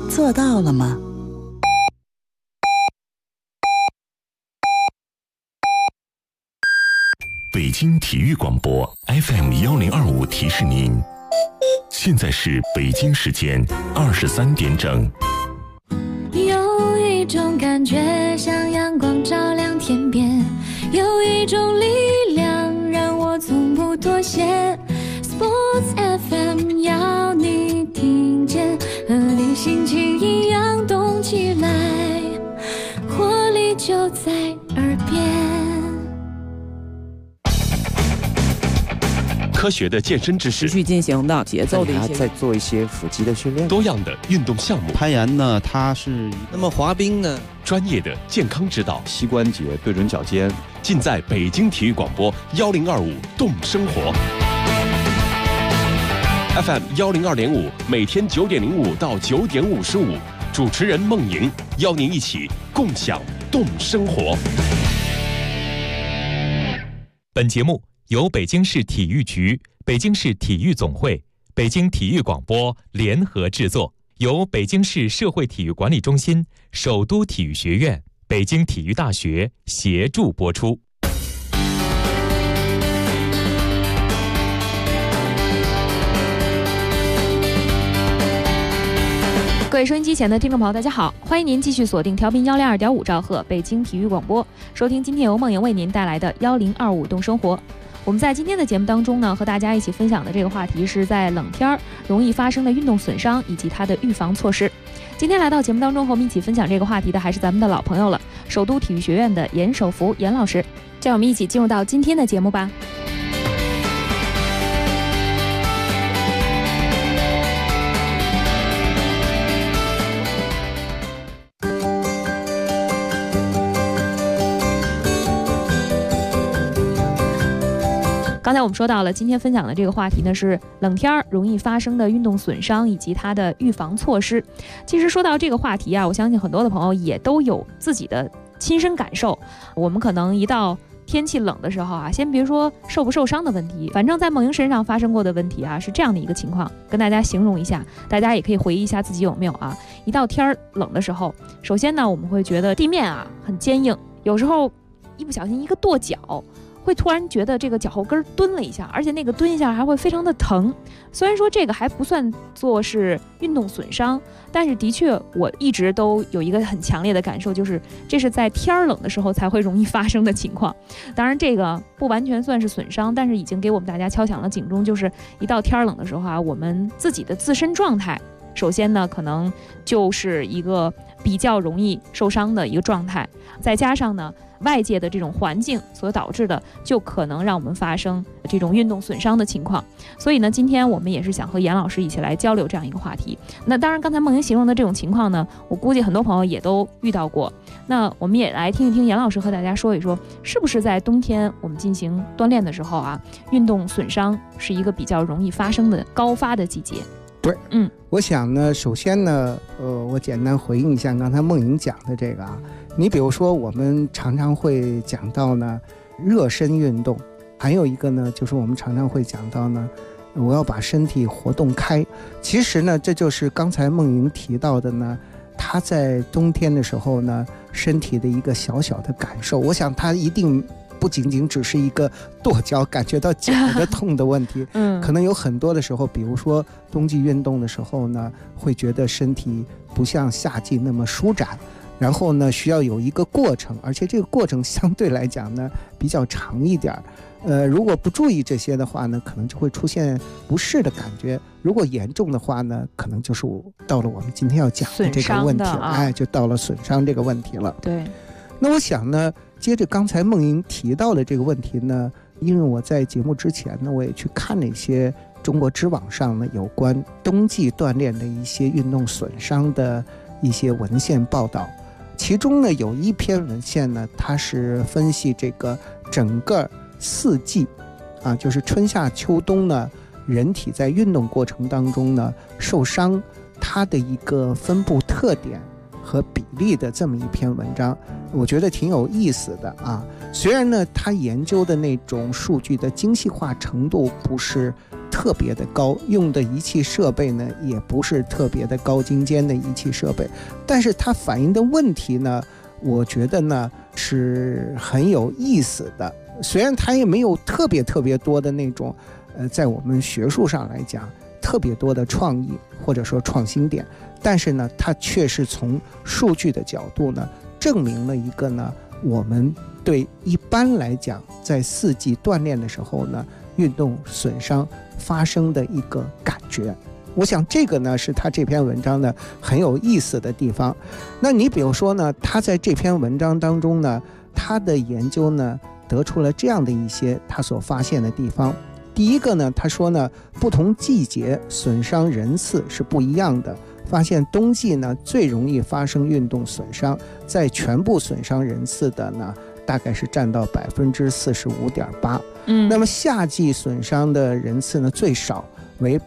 做到了吗？ 北京体育广播 FM1025提示您，现在是北京时间23点整。 有一种感觉像阳光照亮天边，有一种力量让我从不妥协。 Sports FM 要你听见，和你心情一样动起来，活力就在耳边。 科学的健身知识， 持续进行的节奏的一些， 再做一些腹肌的训练， 多样的运动项目。 攀岩呢，它是那么滑冰呢， 专业的健康指导， 膝关节对准脚尖， 尽在北京体育广播1025动生活 FM 102.5，每天9点05到9点55，主持人孟莹邀您一起共享动生活。 本节目由北京市体育局、北京市体育总会、北京体育广播联合制作，由北京市社会体育管理中心、首都体育学院、北京体育大学协助播出。 各位收音机前的听众朋友，大家好，欢迎您继续锁定调频102.5兆赫北京体育广播，收听今天由梦莹为您带来的1025动生活。我们在今天的节目当中呢，和大家一起分享的这个话题是在冷天容易发生的运动损伤以及它的预防措施。今天来到节目当中和我们一起分享这个话题的还是咱们的老朋友了，首都体育学院的严守福严老师。让我们一起进入到今天的节目吧。刚才我们说到了，今天分享的这个话题呢是冷天容易发生的运动损伤以及它的预防措施。其实说到这个话题啊，我相信很多的朋友也都有自己的亲身感受。我们可能一到天气冷的时候啊，先别说受不受伤的问题，反正在梦莹身上发生过的问题啊是这样的一个情况，跟大家形容一下，大家也可以回忆一下自己有没有啊。一到天冷的时候，首先呢我们会觉得地面啊很坚硬，有时候一不小心一个跺脚，会突然觉得这个脚后跟蹲了一下，而且那个蹲一下还会非常的疼。虽然说这个还不算作是运动损伤，但是的确我一直都有一个很强烈的感受，就是这是在天冷的时候才会容易发生的情况。当然这个不完全算是损伤，但是已经给我们大家敲响了警钟，就是一到天冷的时候啊，我们自己的自身状态首先呢可能就是一个比较容易受伤的一个状态，再加上呢外界的这种环境所导致的，就可能让我们发生这种运动损伤的情况。所以呢，今天我们也是想和严老师一起来交流这样一个话题。那当然，刚才梦莹形容的这种情况呢，我估计很多朋友也都遇到过。那我们也来听一听严老师和大家说一说，是不是在冬天我们进行锻炼的时候啊，运动损伤是一个比较容易发生的高发的季节。 对，我想呢，首先呢，我简单回应一下刚才梦莹讲的这个啊。你比如说，我们常常会讲到呢，热身运动，还有一个呢，就是我们常常会讲到呢，我要把身体活动开。其实呢，这就是刚才梦莹提到的呢，她在冬天的时候呢，身体的一个小小的感受。我想她一定不仅仅只是一个跺脚感觉到脚的痛的问题，可能有很多的时候，比如说冬季运动的时候呢，会觉得身体不像夏季那么舒展，然后呢需要有一个过程，而且这个过程相对来讲呢比较长一点。如果不注意这些的话呢，可能就会出现不适的感觉。如果严重的话呢，可能就是到了我们今天要讲的这个问题了，就到了损伤这个问题了。 对。 那我想呢，接着刚才梦莹提到的这个问题呢，因为我在节目之前呢，我也去看了一些中国知网上呢有关冬季锻炼的一些运动损伤的一些文献报道。其中呢有一篇文献呢，它是分析这个整个四季啊，就是春夏秋冬呢，人体在运动过程当中呢受伤它的一个分布特点和比例的这么一篇文章，我觉得挺有意思的啊。虽然呢他研究的那种数据的精细化程度不是特别的高，用的仪器设备呢也不是特别的高精尖的仪器设备，但是它反映的问题呢，我觉得呢是很有意思的。虽然它也没有特别多的那种在我们学术上来讲特别多的创意或者说创新点，但是呢它确实从数据的角度呢证明了一个呢，我们对一般来讲在4季锻炼的时候呢，运动损伤发生的一个感觉。我想这个呢是他这篇文章呢很有意思的地方。那你比如说呢，他在这篇文章当中呢，他的研究呢得出了这样的一些他所发现的地方。第一个呢，他说呢，不同季节损伤人次是不一样的，发现冬季呢最容易发生运动损伤，在全部损伤人次的呢大概是占到45.8%。那么夏季损伤的人次呢最少为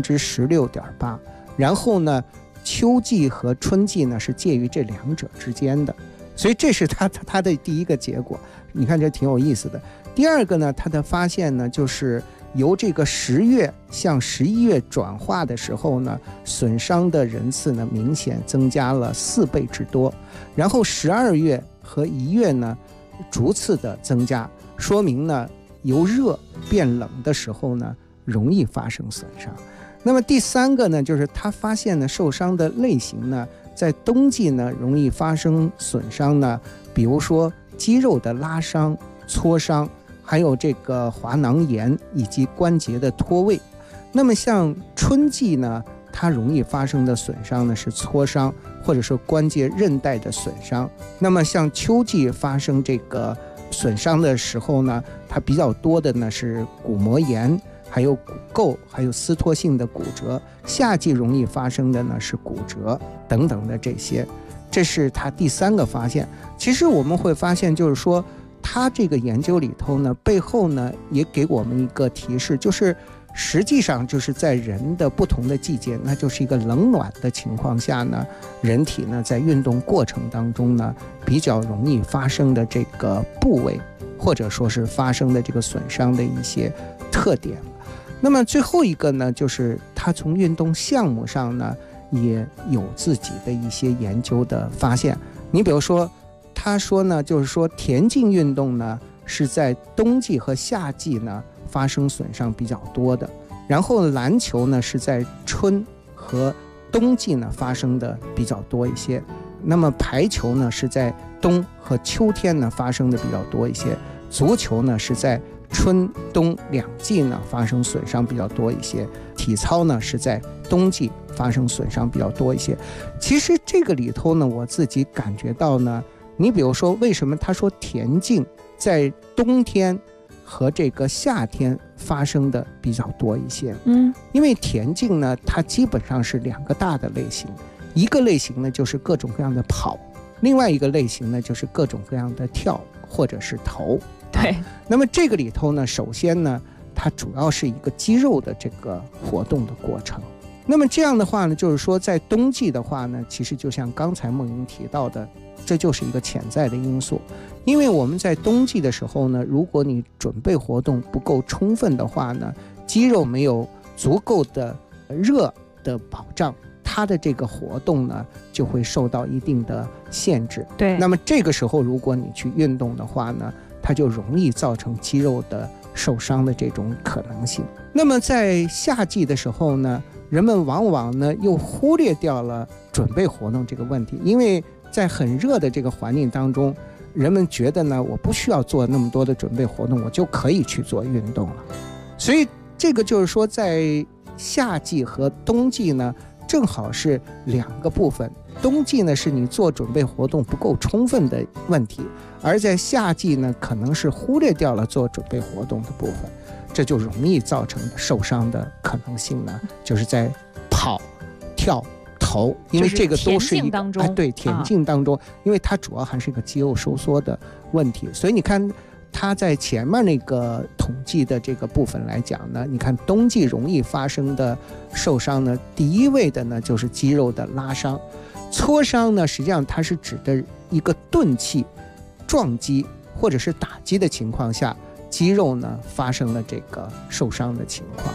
16.8%，然后呢秋季和春季呢是介于这两者之间的，所以这是他的第一个结果。你看这挺有意思的。第二个呢，他的发现呢就是由这个10月向11月转化的时候呢，损伤的人次呢明显增加了4倍之多，然后12月和1月呢逐次的增加，说明呢由热变冷的时候呢容易发生损伤。那么第三个呢，就是他发现呢受伤的类型呢，在冬季呢容易发生损伤呢，比如说肌肉的拉伤、挫伤，还有这个滑囊炎以及关节的脱位。那么像春季呢，它容易发生的损伤呢是挫伤或者说关节韧带的损伤。那么像秋季发生这个损伤的时候呢，它比较多的呢是骨膜炎，还有骨垢，还有撕脱性的骨折。夏季容易发生的呢是骨折等等的这些。这是他第三个发现。其实我们会发现，就是说他这个研究里头呢，背后呢也给我们一个提示，就是实际上就是在人的不同的季节，那就是一个冷暖的情况下呢，人体呢在运动过程当中呢比较容易发生的这个部位，或者说是发生的这个损伤的一些特点。那么最后一个呢，就是他从运动项目上呢也有自己的一些研究的发现。你比如说他说呢，就是说田径运动呢是在冬季和夏季呢发生损伤比较多的，然后篮球呢是在春和冬季呢发生的比较多一些，那么排球呢是在冬和秋天呢发生的比较多一些，足球呢是在春冬两季呢发生损伤比较多一些，体操呢是在冬季发生损伤比较多一些。其实这个里头呢，我自己感觉到呢，你比如说为什么他说田径在冬天和这个夏天发生的比较多一些？因为田径呢它基本上是2个大的类型，一个类型呢就是各种各样的跑，另外一个类型呢就是各种各样的跳或者是投。 对， 那么这个里头呢，首先呢它主要是一个肌肉的这个活动的过程。那么这样的话呢，就是说在冬季的话呢，其实就像刚才梦莹提到的，这就是一个潜在的因素。因为我们在冬季的时候呢，如果你准备活动不够充分的话呢，肌肉没有足够的热的保障，它的这个活动呢就会受到一定的限制。 对， 那么这个时候如果你去运动的话呢，它就容易造成肌肉的受伤的这种可能性。那么在夏季的时候呢，人们往往呢又忽略掉了准备活动这个问题，因为在很热的这个环境当中，人们觉得呢我不需要做那么多的准备活动，我就可以去做运动了。所以这个就是说在夏季和冬季呢正好是2个部分。冬季呢是你做准备活动不够充分的问题，而在夏季呢可能是忽略掉了做准备活动的部分，这就容易造成受伤的可能性呢就是在跑、跳、投，因为这个都是一个对田径当中，因为它主要还是一个肌肉收缩的问题。所以你看它在前面那个统计的这个部分来讲呢，你看冬季容易发生的受伤呢，第一位的呢就是肌肉的拉伤。挫伤呢实际上它是指的一个钝器撞击或者是打击的情况下，肌肉呢发生了这个受伤的情况。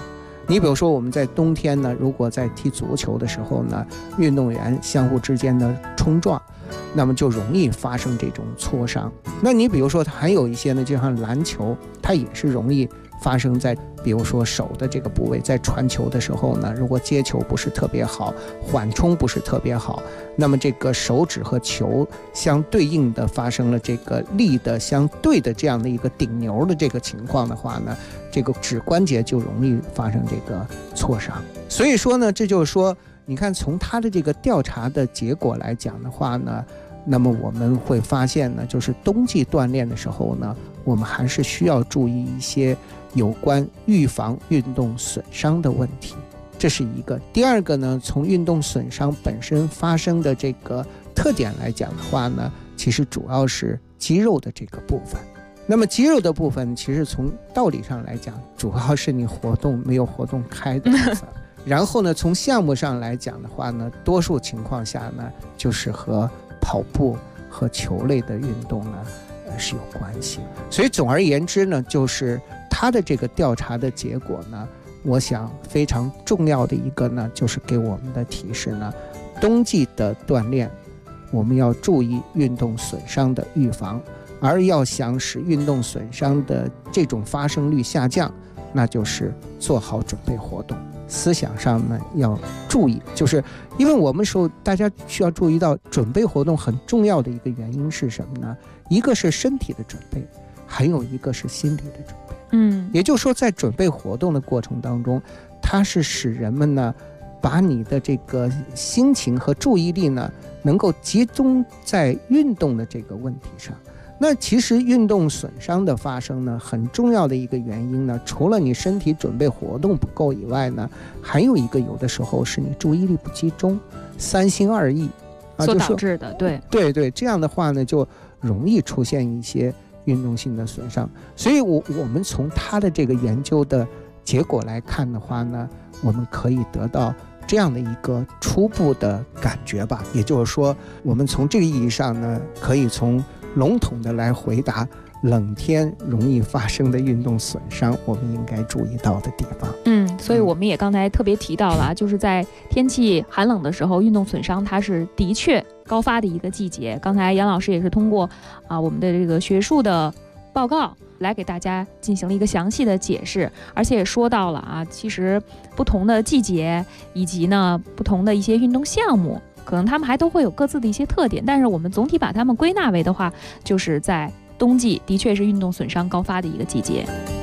你比如说我们在冬天呢，如果在踢足球的时候呢，运动员相互之间的冲撞，那么就容易发生这种挫伤。那你比如说还有一些呢，就像篮球，它也是容易发生在比如说手的这个部位，在传球的时候呢，如果接球不是特别好，缓冲不是特别好，那么这个手指和球相对应的发生了这个力的相对的这样的一个顶牛的这个情况的话呢，这个指关节就容易发生这个挫伤。所以说呢，这就是说你看从他的这个调查的结果来讲的话呢，那么我们会发现呢，就是冬季锻炼的时候呢，我们还是需要注意一些有关预防运动损伤的问题，这是一个。第二个呢，从运动损伤本身发生的这个特点来讲的话呢，其实主要是肌肉的这个部分。那么肌肉的部分其实从道理上来讲，主要是你活动没有活动开的部分。然后呢，从项目上来讲的话呢，多数情况下呢，就是和跑步和球类的运动呢是有关系。所以总而言之呢，就是他的这个调查的结果呢，我想非常重要的一个呢，就是给我们的提示呢，冬季的锻炼我们要注意运动损伤的预防，而要想使运动损伤的这种发生率下降，那就是做好准备活动。思想上呢要注意，就是因为我们说大家需要注意到准备活动很重要的一个原因是什么呢？一个是身体的准备，还有一个是心理的准备。也就是说在准备活动的过程当中，它是使人们呢把你的这个心情和注意力呢能够集中在运动的这个问题上。那其实运动损伤的发生呢，很重要的一个原因呢，除了你身体准备活动不够以外呢，还有一个有的时候是你注意力不集中，三心二意所导致的。 对，这样的话呢，就容易出现一些运动性的损伤。所以我们从他的这个研究的结果来看的话呢，我们可以得到这样的一个初步的感觉吧。也就是说，我们从这个意义上呢，可以从笼统的来回答冷天容易发生的运动损伤我们应该注意到的地方。 所以我们也刚才特别提到了，就是在天气寒冷的时候，运动损伤它是的确高发的一个季节。刚才杨老师也是通过我们的这个学术的报告来给大家进行了一个详细的解释，而且也说到了其实不同的季节以及呢不同的一些运动项目，可能他们还都会有各自的一些特点，但是我们总体把它们归纳为的话，就是在冬季的确是运动损伤高发的一个季节。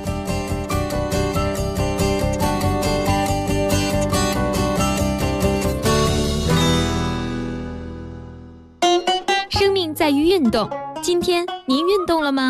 生命在于运动，今天您运动了吗？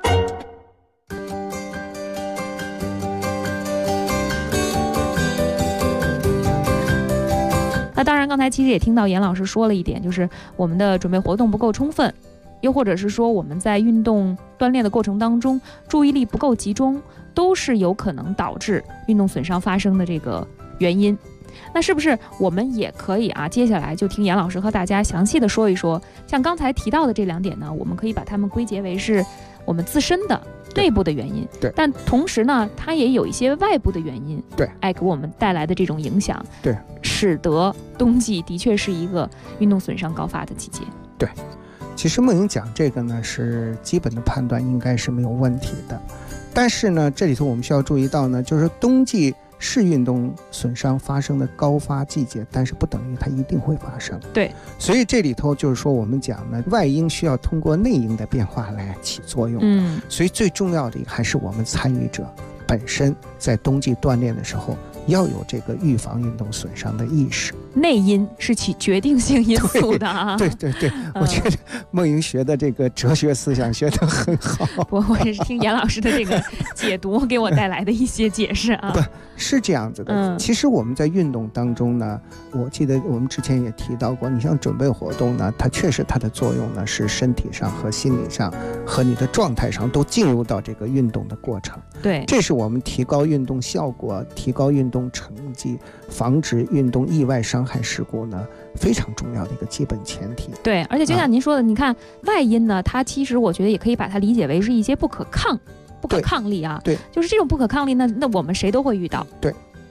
那当然刚才其实也听到严老师说了一点，就是我们的准备活动不够充分，又或者是说我们在运动锻炼的过程当中注意力不够集中，都是有可能导致运动损伤发生的这个原因。那是不是我们也可以接下来就听严老师和大家详细的说一说，像刚才提到的这两点呢，我们可以把它们归结为是我们自身的内部的原因， 对， 但同时呢，它也有一些外部的原因， 对， 给我们带来的这种影响， 对， 使得冬季的确是一个运动损伤高发的季节。 对，其实梦莹讲这个呢，是基本的判断应该是没有问题的，但是呢，这里头我们需要注意到呢，就是冬季是运动损伤发生的高发季节，但是不等于它一定会发生。 对， 所以这里头就是说我们讲呢，外因需要通过内因的变化来起作用。所以最重要的还是我们参与者本身在冬季锻炼的时候要有这个预防运动损伤的意识。 内因是起决定性因素的对，我觉得梦莹学的这个哲学思想学得很好。 我是听严老师的这个解读给我带来的一些解释不是这样子的。其实我们在运动当中呢，我记得我们之前也提到过，你像准备活动呢，它确实它的作用呢是身体上和心理上和你的状态上都进入到这个运动的过程。 对， 这是我们提高运动效果、提高运动成绩、防止运动意外伤害事故呢非常重要的一个基本前提。 对，而且就像您说的，你看外因呢，它其实我觉得也可以把它理解为是一些不可抗力对， 就是这种不可抗力呢，那我们谁都会遇到。 对，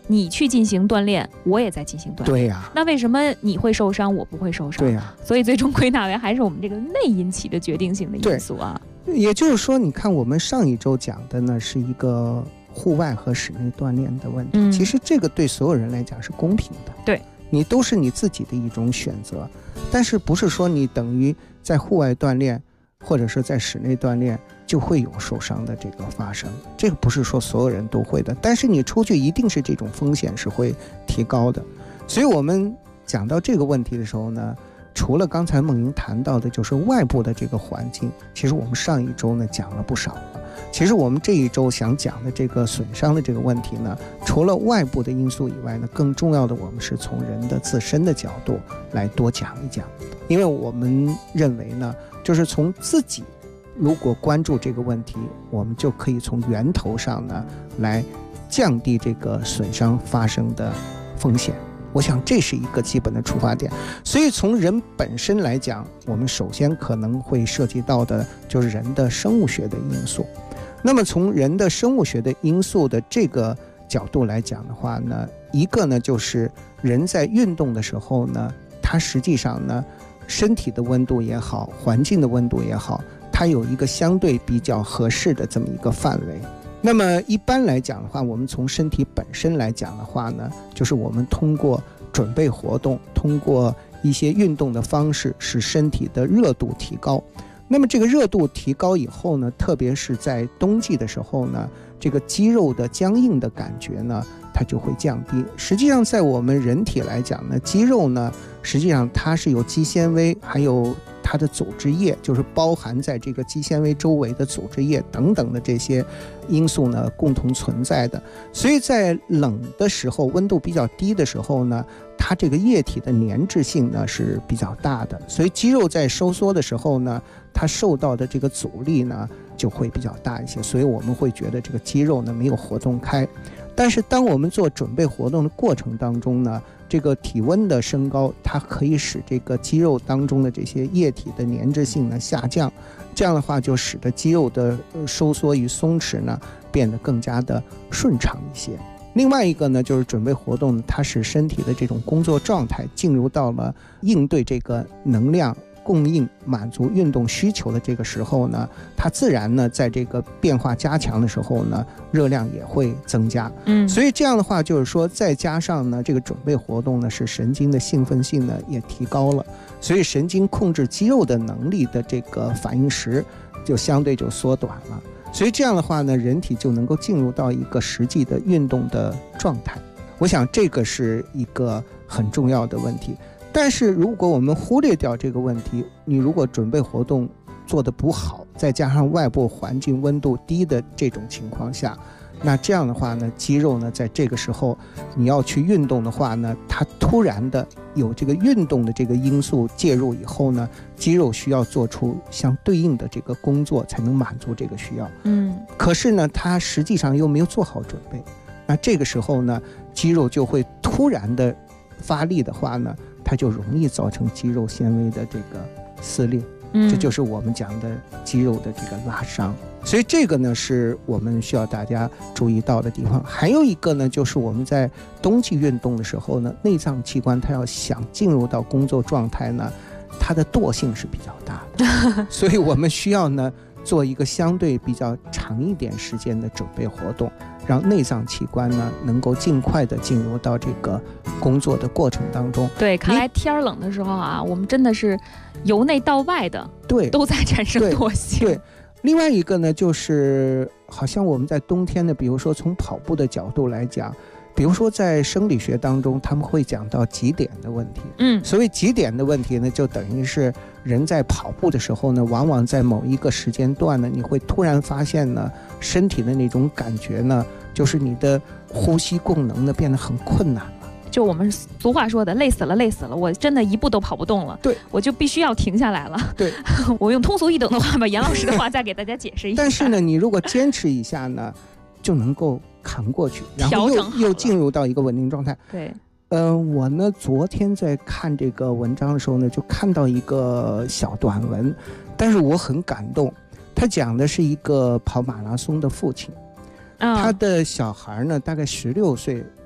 你去进行锻炼，我也在进行锻炼。 对呀， 那为什么你会受伤，我不会受伤？ 对呀， 所以最终归纳为还是我们这个内因起的决定性的因素啊。 也就是说，你看我们上一周讲的呢是一个户外和室内锻炼的问题，其实这个对所有人来讲是公平的。 对， 你都是你自己的一种选择，但是不是说你等于在户外锻炼或者是在室内锻炼就会有受伤的这个发生，这个不是说所有人都会的，但是你出去一定是这种风险是会提高的。所以我们讲到这个问题的时候呢，除了刚才梦莹谈到的就是外部的这个环境，其实我们上一周呢讲了不少了。其实我们这一周想讲的这个损伤的这个问题呢，除了外部的因素以外呢，更重要的我们是从人的自身的角度来多讲一讲。因为我们认为呢，就是从自己如果关注这个问题，我们就可以从源头上呢来降低这个损伤发生的风险。我想这是一个基本的出发点。所以从人本身来讲，我们首先可能会涉及到的就是人的生物学的因素。那么从人的生物学的因素的这个角度来讲的话呢，一个呢就是人在运动的时候呢，它实际上呢身体的温度也好，环境的温度也好，它有一个相对比较合适的这么一个范围。那么一般来讲的话，我们从身体本身来讲的话呢，就是我们通过准备活动，通过一些运动的方式，使身体的热度提高。那么这个热度提高以后呢，特别是在冬季的时候呢，这个肌肉的僵硬的感觉呢，它就会降低。实际上在我们人体来讲呢，肌肉呢，实际上它是有肌纤维，还有它的组织液，就是包含在这个肌纤维周围的组织液等等的这些因素呢，共同存在的。所以在冷的时候，温度比较低的时候呢，它这个液体的粘滞性呢是比较大的，所以肌肉在收缩的时候呢，它受到的这个阻力呢就会比较大一些，所以我们会觉得这个肌肉呢没有活动开。但是当我们做准备活动的过程当中呢，这个体温的升高，它可以使这个肌肉当中的这些液体的粘滞性呢下降，这样的话就使得肌肉的收缩与松弛呢变得更加的顺畅一些。另外一个呢，就是准备活动，它使身体的这种工作状态进入到了应对这个能量供应、满足运动需求的这个时候呢，它自然呢在这个变化加强的时候呢，热量也会增加。所以这样的话就是说，再加上呢这个准备活动呢，使神经的兴奋性呢也提高了，所以神经控制肌肉的能力的这个反应时就相对就缩短了。所以这样的话呢，人体就能够进入到一个实际的运动的状态。我想这个是一个很重要的问题。但是如果我们忽略掉这个问题，你如果准备活动做得不好，再加上外部环境温度低的这种情况下，那这样的话呢，肌肉呢在这个时候你要去运动的话呢，它突然的有这个运动的这个因素介入以后呢，肌肉需要做出相对应的这个工作才能满足这个需要。可是呢它实际上又没有做好准备，那这个时候呢肌肉就会突然的发力的话呢，它就容易造成肌肉纤维的这个撕裂，这就是我们讲的肌肉的这个拉伤。所以这个呢是我们需要大家注意到的地方。还有一个呢，就是我们在冬季运动的时候呢，内脏器官它要想进入到工作状态呢，它的惰性是比较大的所以我们需要呢做一个相对比较长一点时间的准备活动，让内脏器官呢能够尽快的进入到这个工作的过程当中。 对，看来天冷的时候啊，我们真的是由内到外的都在产生惰性。 对，另外一个呢，就是好像我们在冬天呢，比如说从跑步的角度来讲，比如说在生理学当中他们会讲到极点的问题。所谓极点的问题呢，就等于是人在跑步的时候呢，往往在某一个时间段呢，你会突然发现呢，身体的那种感觉呢，就是你的呼吸功能呢变得很困难了。 就我们俗话说的累死了累死了，我真的一步都跑不动了， 对， 我就必须要停下来了。 对我用通俗易懂的话把严老师的话再给大家解释一下。 但是呢你如果坚持一下呢，就能够扛过去，然后又进入到一个稳定状态。 对， 我呢昨天在看这个文章的时候呢，就看到一个小短文，但是我很感动。他讲的是一个跑马拉松的父亲，他的小孩呢大概16岁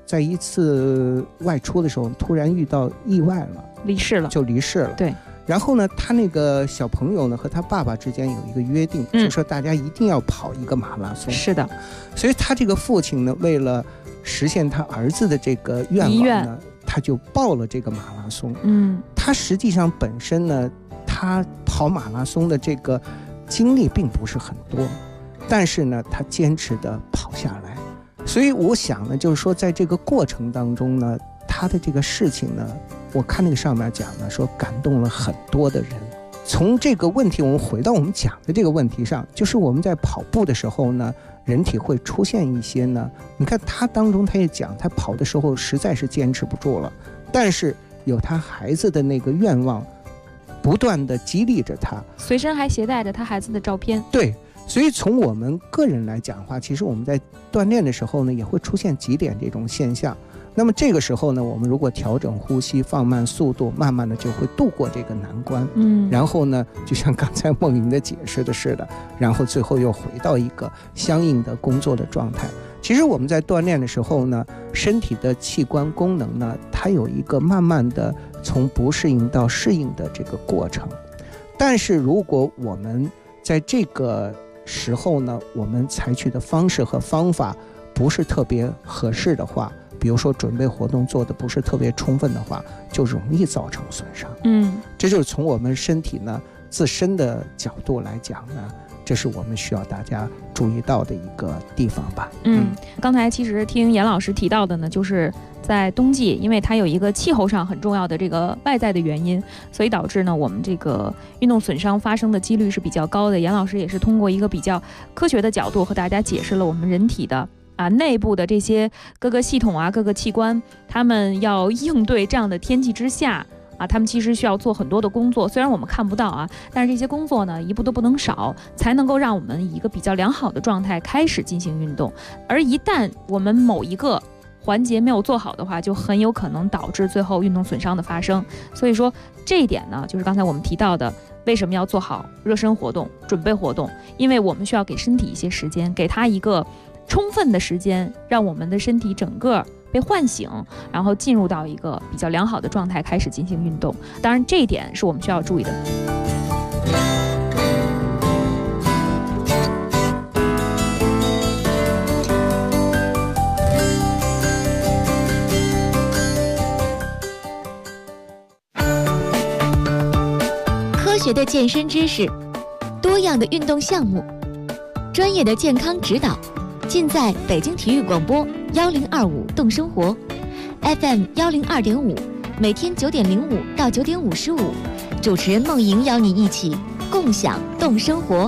在一次外出的时候突然遇到意外了， 离世了。对。 然后呢，他那个小朋友呢和他爸爸之间有一个约定，就是说大家一定要跑一个马拉松。 是的。 所以他这个父亲呢，为了实现他儿子的这个愿望呢，他就报了这个马拉松。他实际上本身呢，他跑马拉松的这个经历并不是很多，但是呢，他坚持的跑下来。所以我想呢，就是说在这个过程当中呢，他的这个事情呢，我看那个上面讲呢，说感动了很多的人。从这个问题，我们回到我们讲的这个问题上，就是我们在跑步的时候呢，人体会出现一些呢，你看他当中他也讲，他跑的时候实在是坚持不住了，但是有他孩子的那个愿望不断的激励着他， 随身还携带着他孩子的照片。 对，所以从我们个人来讲的话，其实我们在锻炼的时候呢，也会出现几点这种现象。那么这个时候呢，我们如果调整呼吸，放慢速度，慢慢的就会度过这个难关。然后呢，就像刚才梦莹的解释的似的，然后最后又回到一个相应的工作的状态。其实我们在锻炼的时候呢，身体的器官功能呢，它有一个慢慢的从不适应到适应的这个过程。但是如果我们在这个时候呢，我们采取的方式和方法不是特别合适的话，比如说准备活动做的不是特别充分的话，就容易造成损伤。这就是从我们身体呢自身的角度来讲呢，这是我们需要大家注意到的一个地方吧。 刚才其实听严老师提到的呢，就是在冬季，因为它有一个气候上很重要的这个外在的原因，所以导致呢我们这个运动损伤发生的几率是比较高的。严老师也是通过一个比较科学的角度和大家解释了我们人体的内部的这些各个系统各个器官，他们要应对这样的天气之下他们其实需要做很多的工作，虽然我们看不到但是这些工作呢一步都不能少，才能够让我们以一个比较良好的状态开始进行运动。而一旦我们某一个环节没有做好的话，就很有可能导致最后运动损伤的发生。所以说这一点呢，就是刚才我们提到的，为什么要做好热身活动、准备活动，因为我们需要给身体一些时间，给它一个充分的时间，让我们的身体整个被唤醒，然后进入到一个比较良好的状态，开始进行运动。当然这一点是我们需要注意的。 科学的健身知识，多样的运动项目，专业的健康指导，尽在北京体育广播1025动生活 FM 102.5，每天9点05到9点55，主持人梦莹邀你一起共享动生活。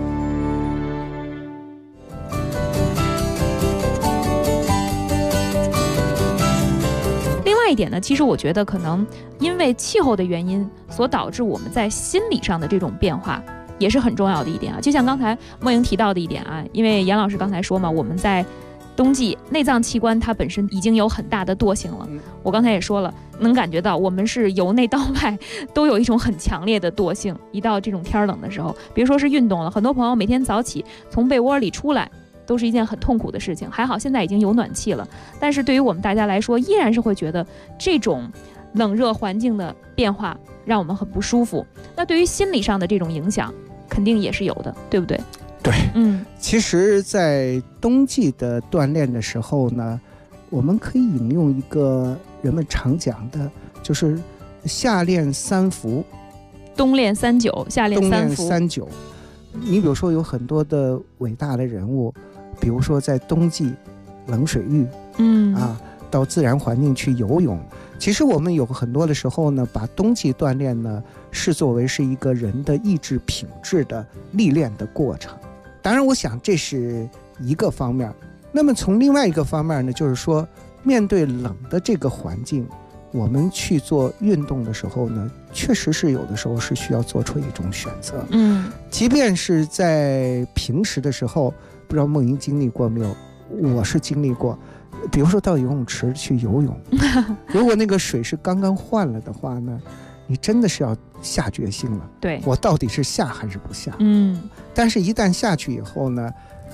另外一点呢，其实我觉得可能因为气候的原因所导致我们在心理上的这种变化也是很重要的一点就像刚才梦莹提到的一点因为严老师刚才说嘛，我们在冬季内脏器官它本身已经有很大的惰性了，我刚才也说了，能感觉到我们是由内到外都有一种很强烈的惰性。一到这种天冷的时候，别说是运动了，很多朋友每天早起从被窝里出来都是一件很痛苦的事情。还好现在已经有暖气了，但是对于我们大家来说，依然是会觉得这种冷热环境的变化让我们很不舒服。那对于心理上的这种影响肯定也是有的，对不对？ 对，其实在冬季的锻炼的时候呢，我们可以引用一个人们常讲的，就是夏练3伏， 冬练3久，夏练3伏。 3久。你比如说有很多的伟大的人物，比如说在冬季冷水浴，到自然环境去游泳。其实我们有很多的时候呢，把冬季锻炼呢视作为是一个人的意志品质的历练的过程。当然我想这是一个方面。那么从另外一个方面呢，就是说面对冷的这个环境，我们去做运动的时候呢，确实是有的时候是需要做出一种选择。即便是在平时的时候，不知道梦莹经历过没有，我是经历过。比如说到游泳池去游泳，如果那个水是刚刚换了的话呢，你真的是要下决心了。 对， 我到底是下还是不下？ 嗯， 但是一旦下去以后呢，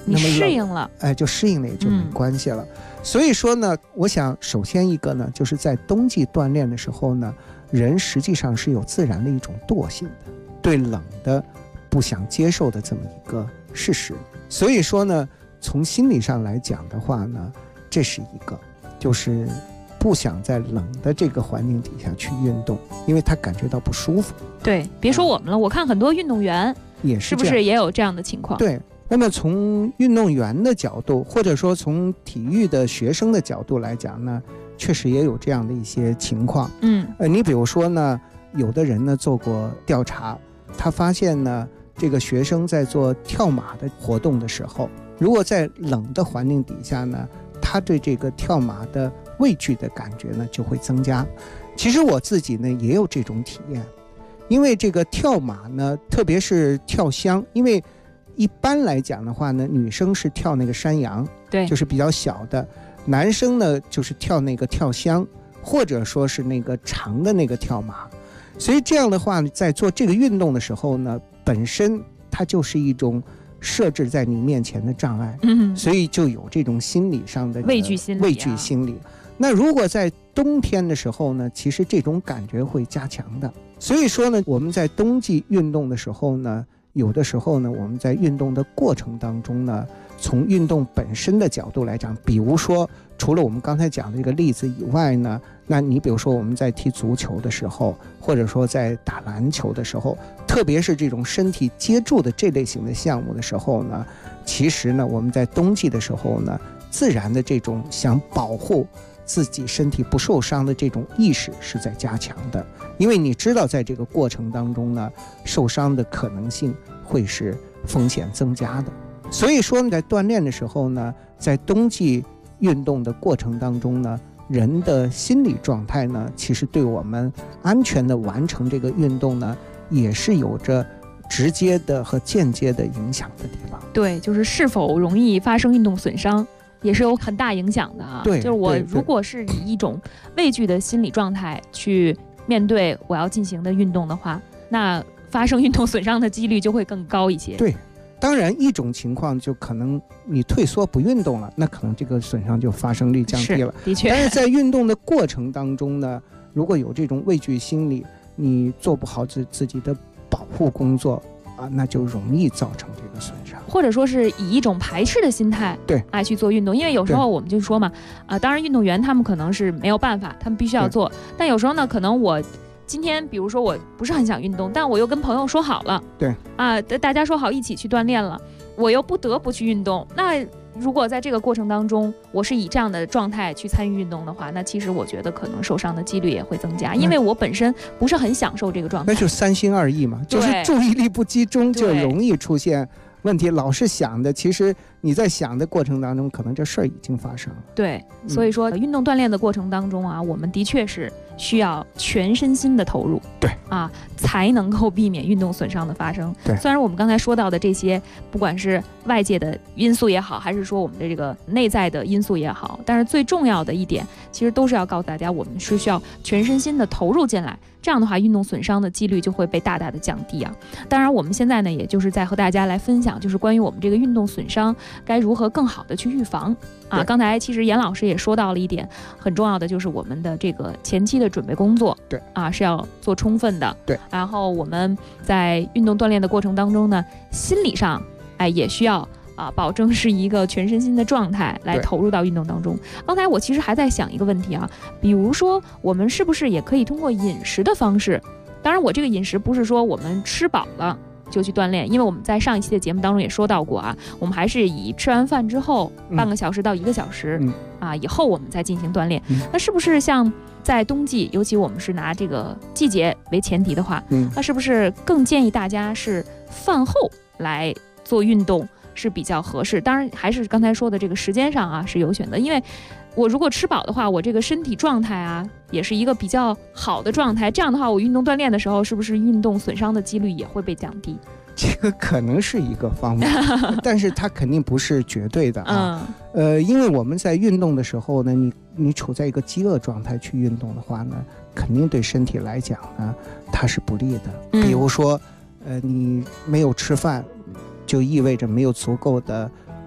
你适应了， 就适应了也就没关系了。所以说呢，我想首先一个呢，就是在冬季锻炼的时候呢，人实际上是有自然的一种惰性的，对冷的不想接受的这么一个事实。所以说呢，从心理上来讲的话呢，这是一个，就是不想在冷的这个环境底下去运动，因为他感觉到不舒服。 对，别说我们了，我看很多运动员也是， 是不是也有这样的情况？ 对。那么从运动员的角度，或者说从体育的学生的角度来讲呢，确实也有这样的一些情况。你比如说呢，有的人呢做过调查，他发现呢，这个学生在做跳马的活动的时候，如果在冷的环境底下呢，他对这个跳马的畏惧的感觉呢就会增加。其实我自己呢也有这种体验，因为这个跳马呢，特别是跳箱，因为一般来讲的话呢，女生是跳那个山羊， 对， 就是比较小的；男生呢就是跳那个跳箱，或者说是那个长的那个跳马。所以这样的话，在做这个运动的时候呢，本身它就是一种设置在你面前的障碍，所以就有这种心理上的畏惧心理。 那如果在冬天的时候呢，其实这种感觉会加强的。所以说呢，我们在冬季运动的时候呢，有的时候呢，我们在运动的过程当中呢，从运动本身的角度来讲，比如说除了我们刚才讲的这个例子以外呢，那你比如说我们在踢足球的时候，或者说在打篮球的时候，特别是这种身体接触的这类型的项目的时候呢，其实呢，我们在冬季的时候呢，自然的这种想保护自己身体不受伤的这种意识是在加强的。因为你知道在这个过程当中呢，受伤的可能性会是风险增加的。所以说在锻炼的时候呢，在冬季运动的过程当中呢，人的心理状态呢，其实对我们安全的完成这个运动呢，也是有着直接的和间接的影响的地方。 对，就是是否容易发生运动损伤也是有很大影响的啊。 对， 就是我如果是以一种畏惧的心理状态去面对我要进行的运动的话，那发生运动损伤的几率就会更高一些。 对，当然一种情况就可能你退缩不运动了，那可能这个损伤就发生率降低了。 的确。 但是在运动的过程当中呢，如果有这种畏惧心理，你做不好自己的保护工作啊，那就容易造成这个损伤。 或者说是以一种排斥的心态对去做运动，因为有时候我们就说嘛，当然运动员他们可能是没有办法，他们必须要做，但有时候呢，可能我今天比如说我不是很想运动，但我又跟朋友说好了， 对大家说好一起去锻炼了，我又不得不去运动。那如果在这个过程当中我是以这样的状态去参与运动的话，那其实我觉得可能受伤的几率也会增加，因为我本身不是很享受这个状态。 那就三心二意嘛，就是注意力不集中，就容易出现问题。老是想的，其实你在想的过程当中，可能这事儿已经发生了。 对，所以说运动锻炼的过程当中啊，我们的确是需要全身心的投入， 对才能够避免运动损伤的发生。 对， 虽然我们刚才说到的这些，不管是外界的因素也好，还是说我们的这个内在的因素也好，但是最重要的一点，其实都是要告诉大家，我们是需要全身心的投入进来。这样的话，运动损伤的几率就会被大大的降低啊。当然，我们现在呢，也就是在和大家来分享，就是关于我们这个运动损伤该如何更好的去预防啊。刚才其实严老师也说到了一点很重要的，就是我们的这个前期的准备工作， 对是要做充分的。 对， 然后我们在运动锻炼的过程当中呢，心理上也需要保证是一个全身心的状态来投入到运动当中。刚才我其实还在想一个问题啊，比如说我们是不是也可以通过饮食的方式，当然我这个饮食不是说我们吃饱了就去锻炼，因为我们在上一期的节目当中也说到过啊，我们还是以吃完饭之后半个小时到1个小时以后我们再进行锻炼。那是不是像在冬季，尤其我们是拿这个季节为前提的话，那是不是更建议大家是饭后来做运动是比较合适？当然还是刚才说的这个时间上是有选择，因为我如果吃饱的话，我这个身体状态也是一个比较好的状态，这样的话我运动锻炼的时候是不是运动损伤的几率也会被降低？ 这个可能是一个方法但是它肯定不是绝对的因为我们在运动的时候呢，你处在一个饥饿状态去运动的话呢，肯定对身体来讲呢它是不利的。比如说你没有吃饭，就意味着没有足够的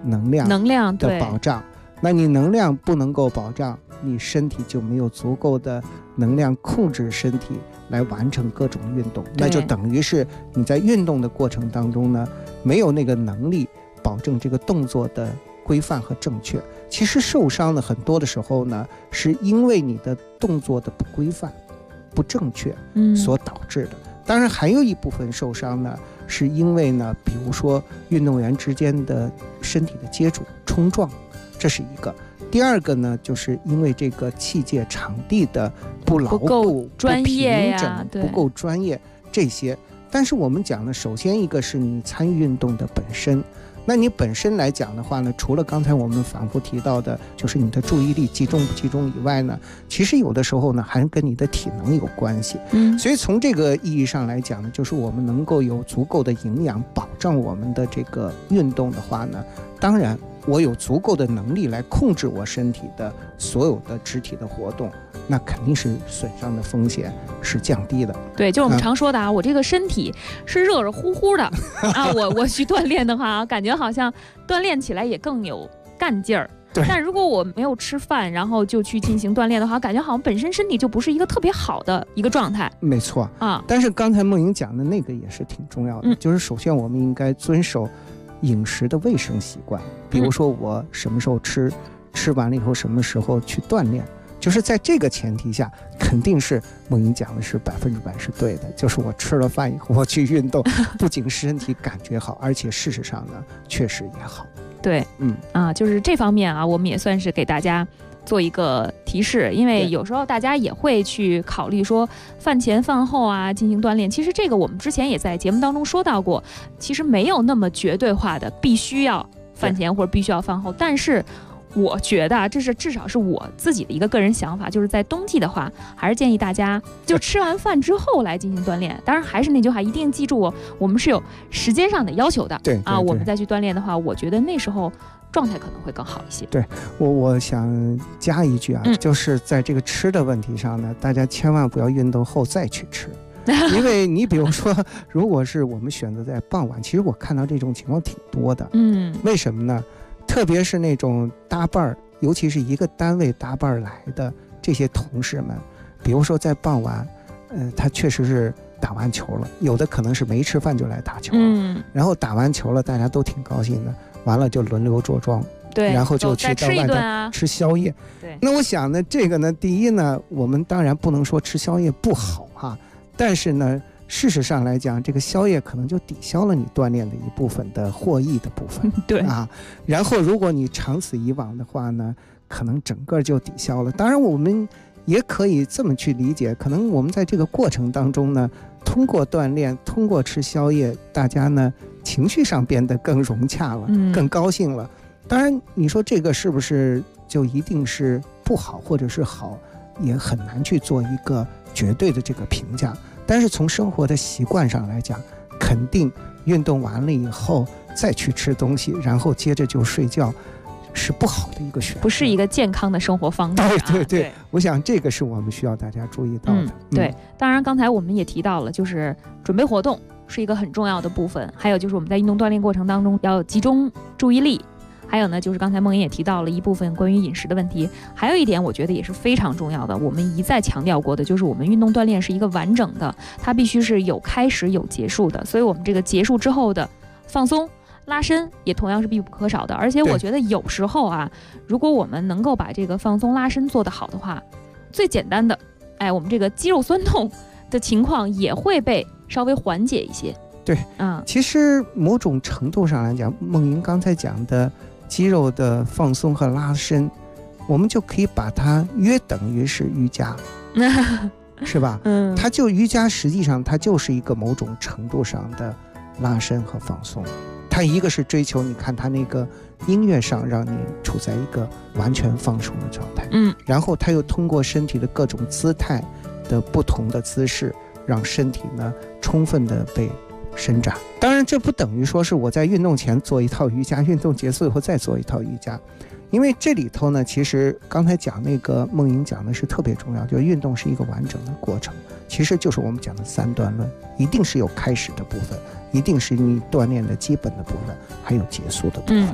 能量的保障。那你能量不能够保障，你身体就没有足够的能量控制身体来完成各种运动，那就等于是你在运动的过程当中呢，没有那个能力保证这个动作的规范和正确。其实受伤的很多的时候呢，是因为你的动作的不规范、不正确所导致的。当然还有一部分受伤呢，是因为呢，比如说运动员之间的身体的接触、冲撞，这是一个。第二个呢，就是因为这个器械场地的不牢固、 专业呀，不够专业这些。但是我们讲呢，首先一个是你参与运动的本身，那你本身来讲的话呢，除了刚才我们反复提到的，就是你的注意力集中不集中以外呢，其实有的时候呢，还跟你的体能有关系。所以从这个意义上来讲呢，就是我们能够有足够的营养保障我们的这个运动的话呢，当然我有足够的能力来控制我身体的所有的肢体的活动，那肯定是损伤的风险是降低的。 对，就是我们常说的啊，我这个身体是热热乎乎的啊，我去锻炼的话，感觉好像锻炼起来也更有干劲儿。但如果我没有吃饭，然后就去进行锻炼的话，感觉好像本身身体就不是一个特别好的一个状态。 没错啊，但是刚才梦莹讲的那个也是挺重要的，就是首先我们应该遵守饮食的卫生习惯，比如说我什么时候吃完了以后什么时候去锻炼，就是在这个前提下，肯定是梦莹讲的是100%是对的，就是我吃了饭以后我去运动，不仅身体感觉好，而且事实上呢确实也好。 对，就是这方面啊，我们也算是给大家做一个提示，因为有时候大家也会去考虑说饭前饭后啊进行锻炼，其实这个我们之前也在节目当中说到过，其实没有那么绝对化的必须要饭前或者必须要饭后，但是我觉得这是至少是我自己的一个个人想法，就是在冬季的话，还是建议大家就吃完饭之后来进行锻炼。当然还是那句话，一定记住我们是有时间上的要求的。 对啊，我们再去锻炼的话，我觉得那时候状态可能会更好一些。 对，我想加一句啊，就是在这个吃的问题上呢，大家千万不要运动后再去吃。因为你比如说，如果是我们选择在傍晚，其实我看到这种情况挺多的。为什么呢？特别是那种搭伴儿，尤其是一个单位搭伴儿来的这些同事们，比如说在傍晚，他确实是打完球了，有的可能是没吃饭就来打球了，然后打完球了，大家都挺高兴的，完了就轮流着装， 对， 然后就去到外头吃宵夜。 对， 那我想呢，这个呢，第一呢，我们当然不能说吃宵夜不好哈，但是呢，事实上来讲，这个宵夜可能就抵消了你锻炼的一部分的获益的部分。 对啊，然后如果你长此以往的话呢，可能整个就抵消了。当然我们也可以这么去理解，可能我们在这个过程当中呢，通过锻炼，通过吃宵夜，大家呢情绪上变得更融洽了，更高兴了。当然你说这个是不是就一定是不好或者是好，也很难去做一个绝对的这个评价。但是从生活的习惯上来讲，肯定运动完了以后再去吃东西，然后接着就睡觉，是不好的一个选择， 不是一个健康的生活方式。 对，我想这个是我们需要大家注意到的。 对，当然刚才我们也提到了，就是准备活动是一个很重要的部分，还有就是我们在运动锻炼过程当中要集中注意力。还有呢，就是刚才梦莹也提到了一部分关于饮食的问题，还有一点我觉得也是非常重要的，我们一再强调过的，就是我们运动锻炼是一个完整的，它必须是有开始有结束的，所以我们这个结束之后的放松拉伸也同样是必不可少的。而且我觉得有时候啊，如果我们能够把这个放松拉伸做得好的话，最简单的我们这个肌肉酸痛的情况也会被稍微缓解一些。 对，其实某种程度上来讲，梦莹刚才讲的肌肉的放松和拉伸，我们就可以把它约等于是瑜伽是吧？它就瑜伽实际上它就是一个某种程度上的拉伸和放松。它一个是追求你看它那个音乐上让你处在一个完全放松的状态，然后它又通过身体的各种姿态的不同的姿势，让身体呢充分的被伸展。当然这不等于说是我在运动前做一套瑜伽，运动结束以后再做一套瑜伽，因为这里头呢，其实刚才讲那个梦莹讲的是特别重要，就是运动是一个完整的过程，其实就是我们讲的3段论，一定是有开始的部分，一定是你锻炼的基本的部分，还有结束的部分。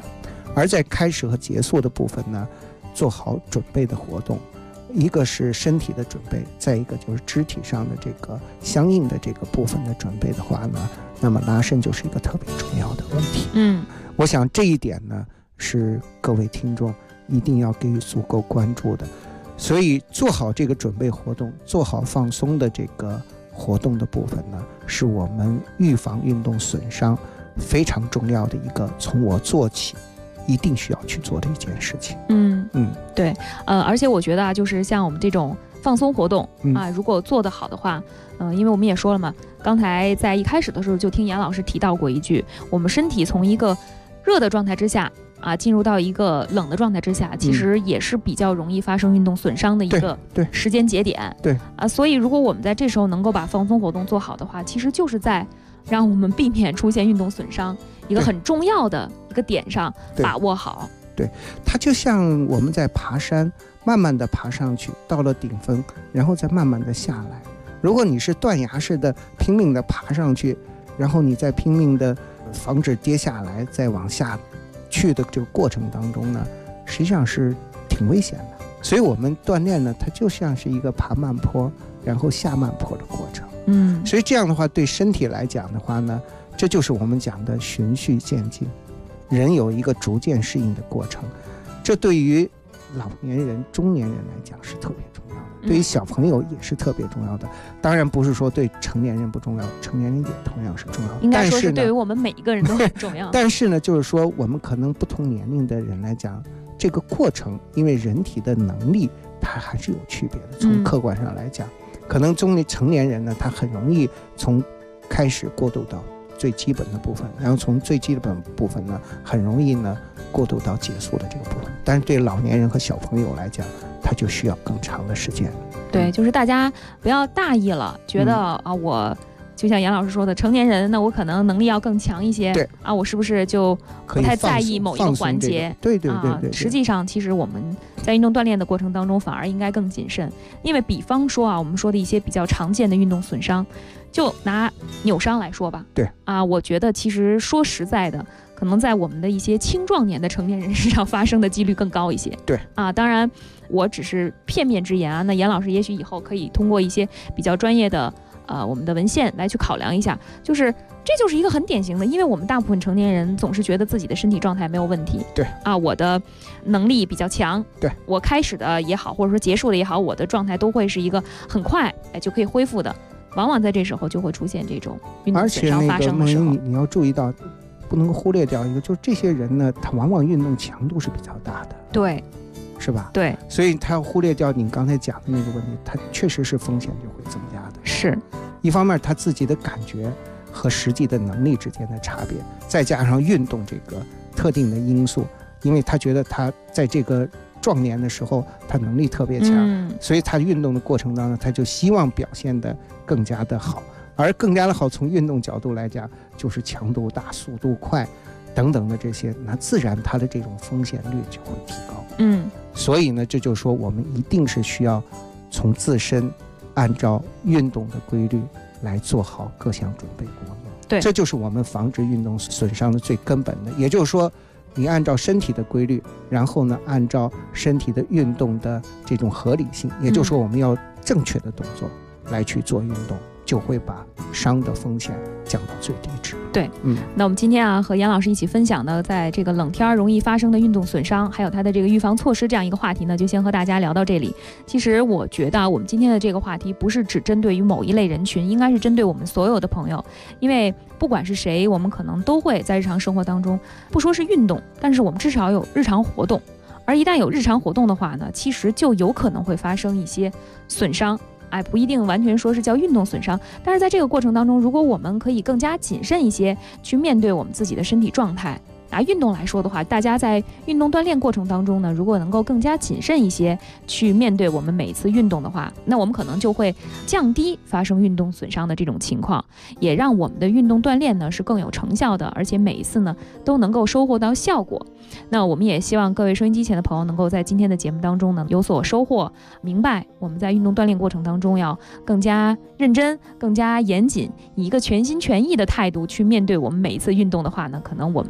而在开始和结束的部分呢，做好准备的活动，一个是身体的准备，再一个就是肢体上的这个相应的这个部分的准备的话呢，那么拉伸就是一个特别重要的问题。我想这一点呢是各位听众一定要给予足够关注的。所以做好这个准备活动，做好放松的这个活动的部分呢，是我们预防运动损伤非常重要的一个从我做起一定需要去做的一件事情。 对，而且我觉得就是像我们这种放松活动如果做得好的话，因为我们也说了嘛，刚才在一开始的时候就听严老师提到过一句，我们身体从一个热的状态之下进入到一个冷的状态之下，其实也是比较容易发生运动损伤的一个时间节点。所以如果我们在这时候能够把放松活动做好的话，其实就是在让我们避免出现运动损伤一个很重要的一个点上把握好。 对，它就像我们在爬山，慢慢的爬上去，到了顶峰，然后再慢慢的下来。如果你是断崖式的拼命的爬上去，然后你再拼命的防止跌下来，再往下去的这个过程当中呢，实际上是挺危险的。所以我们锻炼呢，它就像是一个爬慢坡然后下慢坡的过程。所以这样的话对身体来讲的话呢，这就是我们讲的循序渐进，人有一个逐渐适应的过程。这对于老年人中年人来讲是特别重要的，对于小朋友也是特别重要的。当然不是说对成年人不重要，成年人也同样是重要的， 应该说是对于我们每一个人都很重要。 但是呢就是说我们可能不同年龄的人来讲，这个过程因为人体的能力它还是有区别的。从客观上来讲，可能成年人呢他很容易从开始过渡到最基本的部分，然后从最基本部分呢很容易呢过渡到结束的这个部分。但是对老年人和小朋友来讲，他就需要更长的时间。 对，就是大家不要大意了，觉得我就像杨老师说的，成年人那我可能能力要更强一些， 对我是不是就不太在意某一个环节？ 对， 实际上其实我们在运动锻炼的过程当中反而应该更谨慎。因为比方说我们说的一些比较常见的运动损伤，就拿扭伤来说吧， 对我觉得其实说实在的，可能在我们的一些青壮年的成年人身上发生的几率更高一些。 对当然我只是片面之言那严老师也许以后可以通过一些比较专业的我们的文献来去考量一下，就是这就是一个很典型的，因为我们大部分成年人总是觉得自己的身体状态没有问题， 对我的能力比较强， 对我开始的也好或者说结束的也好，我的状态都会是一个很快就可以恢复的。往往在这时候就会出现这种运动损伤发生的时候。 而且你要注意到，不能忽略掉一个，就是这些人呢，他往往运动强度是比较大的， 对， 是吧？ 对， 所以他忽略掉你刚才讲的那个问题，他确实是风险就会增加的。 是一方面他自己的感觉和实际的能力之间的差别，再加上运动这个特定的因素，因为他觉得他在这个壮年的时候他能力特别强，所以他运动的过程当中他就希望表现得更加的好，而更加的好从运动角度来讲就是强度大速度快等等的这些，那自然他的这种风险率就会提高。所以呢这就是说我们一定是需要从自身按照运动的规律来做好各项准备工作。 对， 这就是我们防止运动损伤的最根本的。也就是说你按照身体的规律，然后呢按照身体的运动的这种合理性，也就是说我们要正确的动作来去做运动，就会把伤的风险降到最低值。 对，那我们今天和杨老师一起分享的在这个冷天容易发生的运动损伤还有它的这个预防措施这样一个话题呢，就先和大家聊到这里。其实我觉得我们今天的这个话题不是只针对于某一类人群，应该是针对我们所有的朋友。因为不管是谁，我们可能都会在日常生活当中，不说是运动，但是我们至少有日常活动，而一旦有日常活动的话呢，其实就有可能会发生一些损伤。不一定完全说是叫运动损伤，但是在这个过程当中，如果我们可以更加谨慎一些去面对我们自己的身体状态，拿运动来说的话，大家在运动锻炼过程当中呢，如果能够更加谨慎一些去面对我们每一次运动的话，那我们可能就会降低发生运动损伤的这种情况，也让我们的运动锻炼呢是更有成效的，而且每一次呢都能够收获到效果。那我们也希望各位收音机前的朋友能够在今天的节目当中呢有所收获，明白我们在运动锻炼过程当中要更加认真更加严谨，以一个全心全意的态度去面对我们每一次运动的话呢，可能我们的运动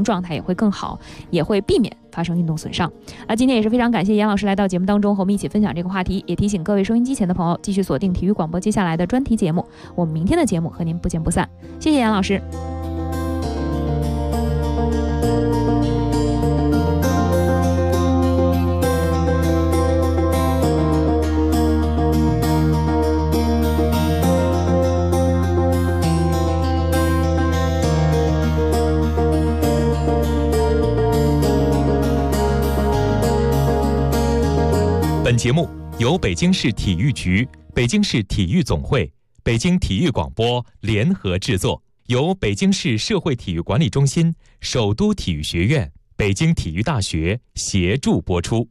状态也会更好，也会避免发生运动损伤。今天也是非常感谢严老师来到节目当中和我们一起分享这个话题，也提醒各位收音机前的朋友继续锁定体育广播接下来的专题节目，我们明天的节目和您不见不散。谢谢严老师。 本节目由北京市体育局、北京市体育总会、北京体育广播联合制作，由北京市社会体育管理中心、首都体育学院、北京体育大学协助播出。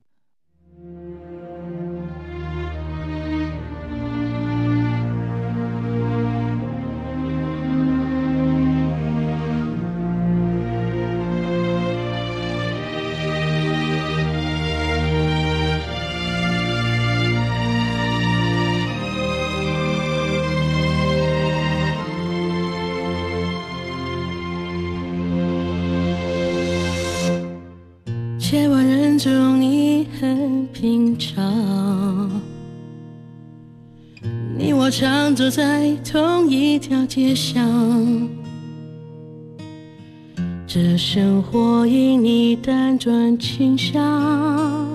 千万人中你很平常，你我常走在同一条街上，这生活因你单纯倾向，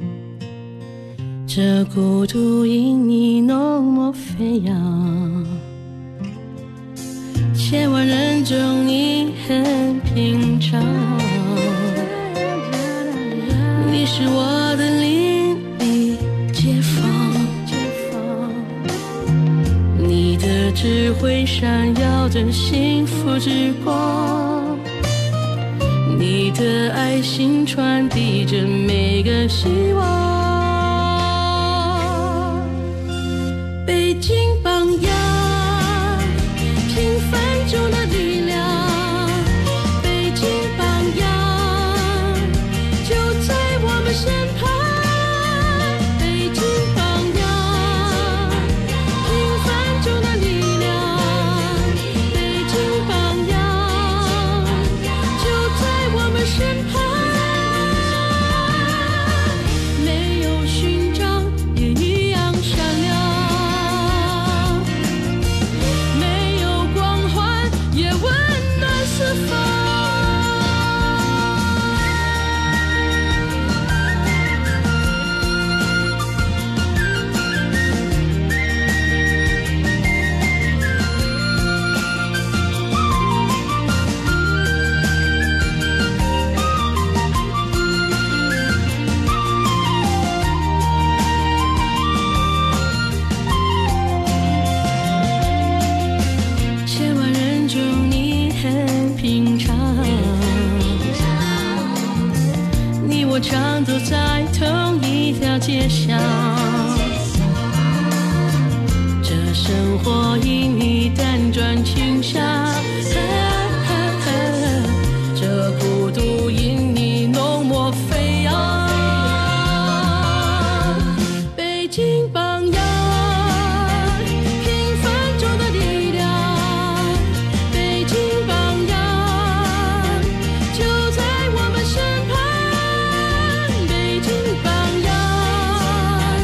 这孤独因你浓墨飞扬。千万人中你很平常，你是我的邻里街坊，你的智慧闪耀着幸福之光，你的爱心传递着每个希望。北京榜样，平凡中的力量，北京榜样就在我们身旁。北京榜样，平凡中的力量，北京榜样就在我们身旁。没有勋章也一样闪亮，没有光环也温暖四方。千万人中你很平常，你我常走在同一条街上，这生活因你单纯倾向，这孤独因你浓墨飞扬。北京榜样，平凡中的力量，北京榜样就在我们身旁。北京榜样，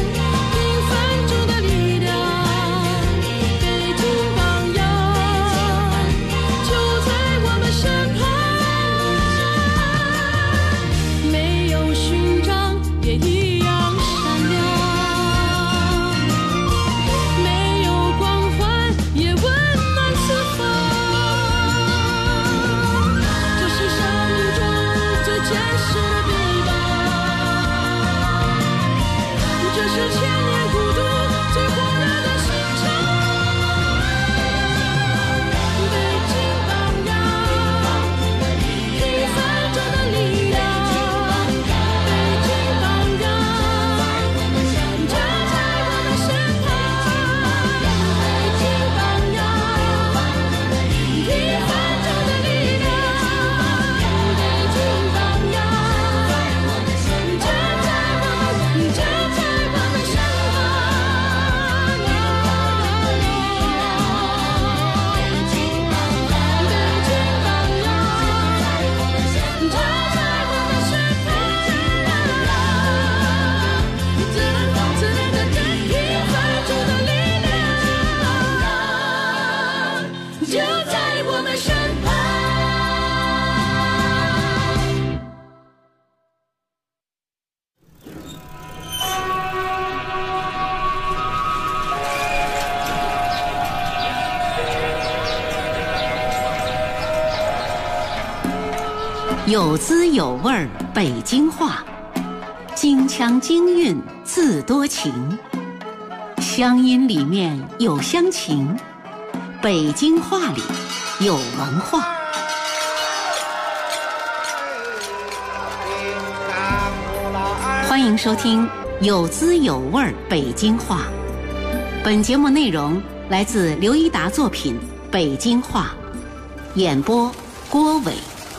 我们身旁。 有滋有味儿北京话，京腔京韵字多情，乡音里面有乡情，北京话里有文化。欢迎收听有滋有味儿北京话。本节目内容来自刘一达作品《北京话》，演播郭伟。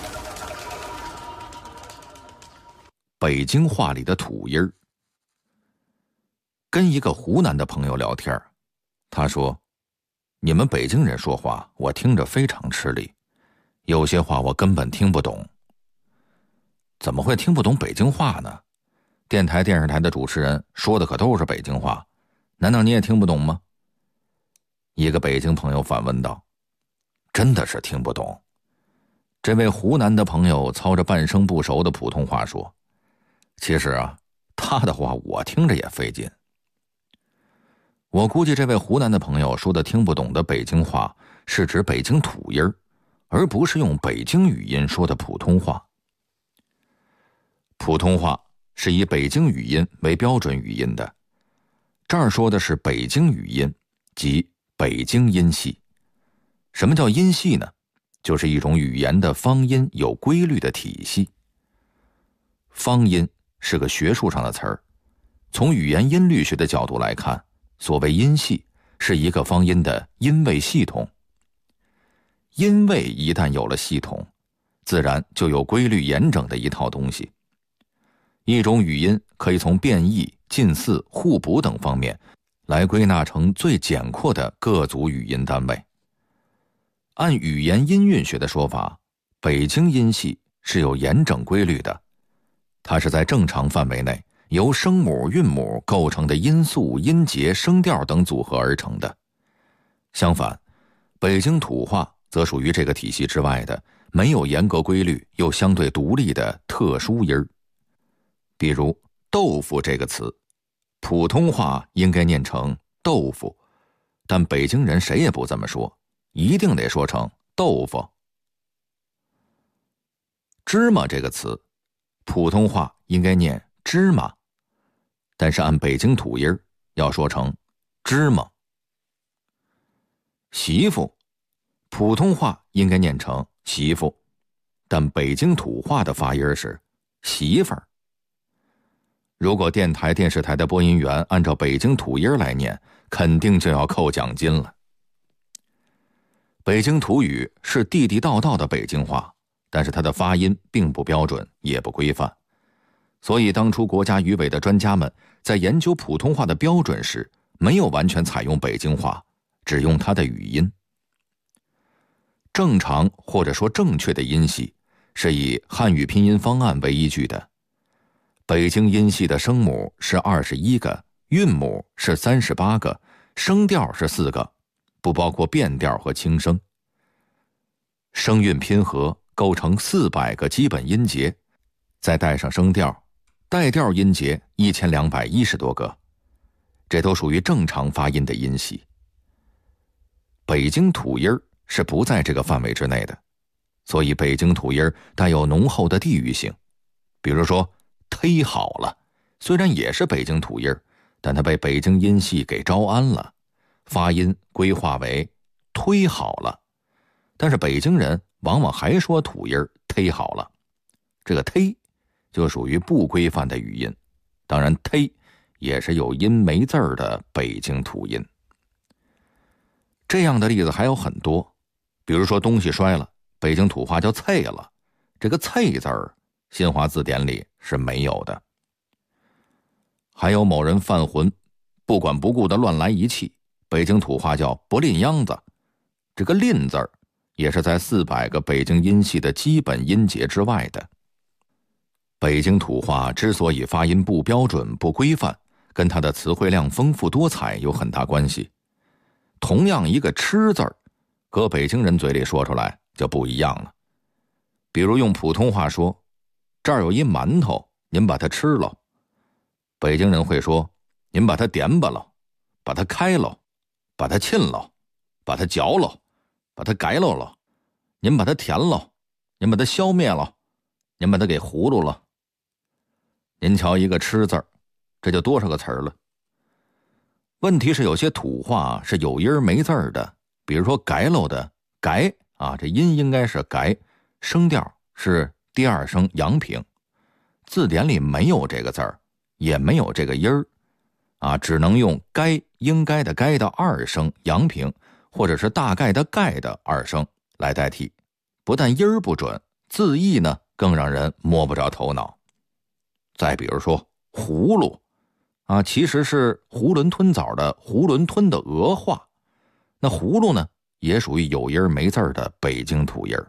北京话里的土音儿。跟一个湖南的朋友聊天，他说：“你们北京人说话，我听着非常吃力，有些话我根本听不懂。”怎么会听不懂北京话呢？电台、电视台的主持人说的可都是北京话，难道你也听不懂吗？一个北京朋友反问道：“真的是听不懂。”这位湖南的朋友操着半生不熟的普通话说：“其实啊，他的话我听着也费劲。”我估计这位湖南的朋友说的听不懂的北京话，是指北京土音儿，而不是用北京语音说的普通话。普通话是以北京语音为标准语音的，这儿说的是北京语音，即北京音系。什么叫音系呢？就是一种语言的方音有规律的体系。方音是个学术上的词儿，从语言音律学的角度来看，所谓音系是一个方音的音位系统。音位一旦有了系统，自然就有规律严整的一套东西。一种语音可以从变异、近似、互补等方面来归纳成最简括的各组语音单位。按语言音韵学的说法，北京音系是有严整规律的，它是在正常范围内由声母、韵母构成的音素、音节、声调等组合而成的。相反，北京土话则属于这个体系之外的没有严格规律又相对独立的特殊音儿。比如豆腐这个词，普通话应该念成豆腐，但北京人谁也不这么说，一定得说成豆腐。芝麻这个词，普通话应该念芝麻，但是按北京土音要说成芝麻。媳妇，普通话应该念成媳妇，但北京土话的发音是媳妇儿。如果电台、电视台的播音员按照北京土音来念，肯定就要扣奖金了。北京土语是地地道道的北京话，但是它的发音并不标准，也不规范。所以当初国家语委的专家们在研究普通话的标准时，没有完全采用北京话，只用它的语音。正常或者说正确的音系是以汉语拼音方案为依据的。北京音系的声母是21个，韵母是38个，声调是4个，不包括变调和轻声。声韵拼合构成400个基本音节，再带上声调，带调音节1210多个，这都属于正常发音的音系。北京土音是不在这个范围之内的，所以北京土音带有浓厚的地域性。比如说忒好了，虽然也是北京土音，但它被北京音系给招安了，发音规划为忒好了。但是北京人往往还说土音忒好了，这个忒就属于不规范的语音，当然忒也是有音没字儿的北京土音。这样的例子还有很多，比如说东西摔了，北京土话叫碎了，这个碎字儿新华字典里是没有的。还有某人犯浑，不管不顾的乱来一气，北京土话叫不吝秧子，这个吝字儿也是在400个北京音系的基本音节之外的。北京土话之所以发音不标准不规范，跟它的词汇量丰富多彩有很大关系。同样一个吃字儿， 搁北京人嘴里说出来就不一样了。比如用普通话说，这儿有一馒头，您把它吃了。北京人会说，您把它点吧了，把它开了，把它沁了，把它嚼了，把它改了，您把它填了，您把它消灭了，您把它给葫芦了。您瞧一个吃字儿，这就多少个词儿了。问题是有些土话是有音没字儿的，比如说改喽的改啊，这音应该是改，声调是第二声阳平，字典里没有这个字儿，也没有这个音儿啊，只能用该应该的该的二声阳平，或者是大概的概的二声来代替。不但音儿不准，字义呢更让人摸不着头脑。再比如说葫芦啊，其实是囫囵吞枣的囫囵吞的俄话，那葫芦呢也属于有音没字的北京土音。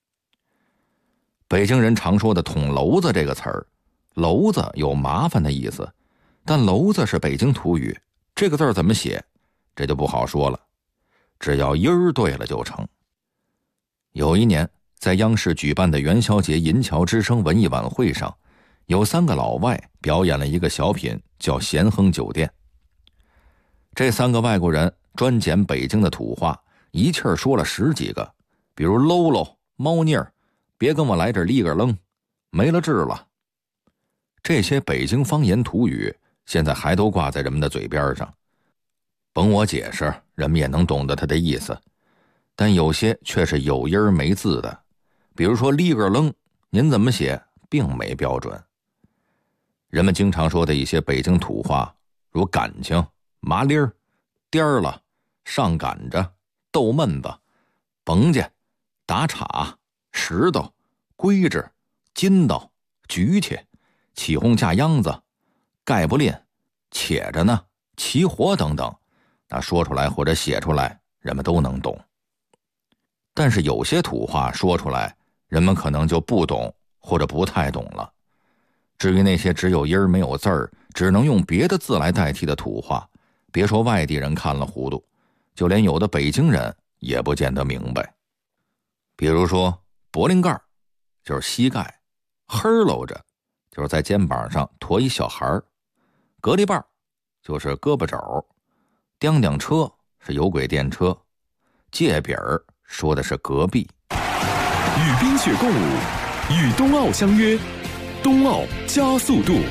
北京人常说的捅娄子这个词儿，娄子有麻烦的意思，但娄子是北京土语，这个字儿怎么写这就不好说了，只要音儿对了就成。有一年在央视举办的元宵节银桥之声文艺晚会上，有3个老外表演了一个小品叫咸亨酒店。这3个外国人专捡北京的土话，一气儿说了10几个，比如喽喽、猫腻儿、别跟我来这立个愣、没了治了。这些北京方言土语现在还都挂在人们的嘴边上，甭我解释，人们也能懂得它的意思，但有些却是有音没字的，比如说立个愣，您怎么写并没标准。人们经常说的一些北京土话，如感情、麻利儿、颠儿了、上赶着、逗闷子、甭家、打岔、石头、规制、筋道、举起、起哄架秧子、盖不吝、且着呢、起火等等，那说出来或者写出来人们都能懂。但是有些土话说出来人们可能就不懂或者不太懂了。至于那些只有音儿没有字儿，只能用别的字来代替的土话，别说外地人看了糊涂，就连有的北京人也不见得明白。比如说脖领盖就是膝盖，呵喽着就是在肩膀上驮一小孩，隔离棒就是胳膊肘，叮叮车是有轨电车，界饼说的是隔壁。 与冰雪共舞，与冬奥相约，冬奥加速度。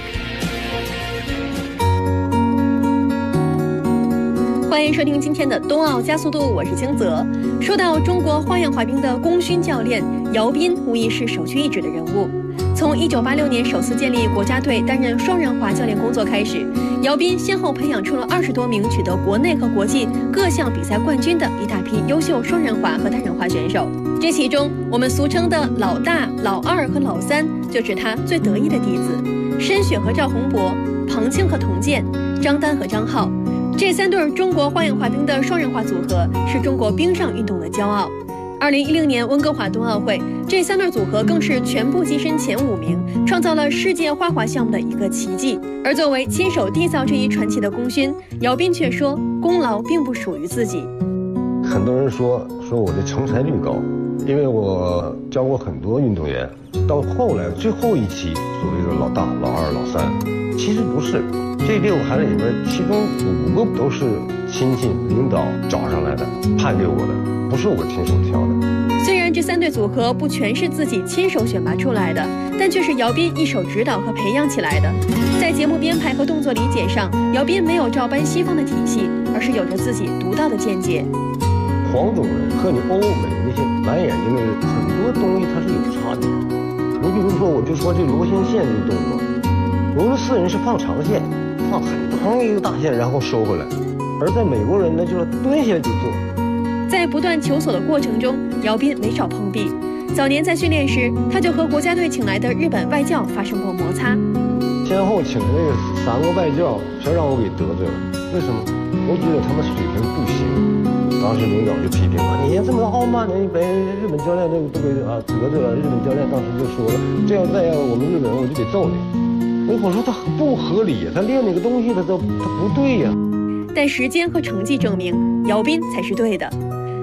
欢迎收听今天的冬奥加速度，我是清泽。说到中国花样滑冰的功勋教练姚斌，无疑是首屈一指的人物。从1986年首次建立国家队担任双人滑教练工作开始，姚斌先后培养出了20多名取得国内和国际各项比赛冠军的一大批优秀双人滑和单人滑选手。这其中，我们俗称的老大、老二和老三，就是他最得意的弟子：申雪和赵宏博、彭庆和童健、张丹和张浩。这3对中国花样滑冰的双人滑组合是中国冰上运动的骄傲。2010年温哥华冬奥会，这3对组合更是全部跻身前5名，创造了世界花滑项目的一个奇迹。而作为亲手缔造这一传奇的功勋，姚斌却说，功劳并不属于自己。 很多人说我的成才率高，因为我教过很多运动员，到后来最后一期所谓的老大、老二、老三，其实不是。这6个孩子里边，其中5个都是亲戚领导找上来的，派给我的，不是我亲手挑的。 虽然这3对组合不全是自己亲手选拔出来的，但却是姚斌一手指导和培养起来的。在节目编排和动作理解上，姚斌没有照搬西方的体系，而是有着自己独到的见解。 黄种人和你欧美那些蓝眼睛的很多东西它是有差别的。你比如说，我就说这螺旋线这个动作，俄罗斯人是放长线，放很长一个大线然后收回来，而在美国人呢就是蹲下就做。 在不断求索的过程中，姚斌没少碰壁。早年在训练时，他就和国家队请来的日本外教发生过摩擦。 先后请的那个3个外教全让我给得罪了，为什么？我觉得他们水平不行。当时领导就批评我，你这么傲慢的，你把日本教练都给得罪了。日本教练当时就说了，这样再要我们日本人我就得揍你。我说他不合理，他练那个东西他不对呀。 但时间和成绩证明，姚斌才是对的。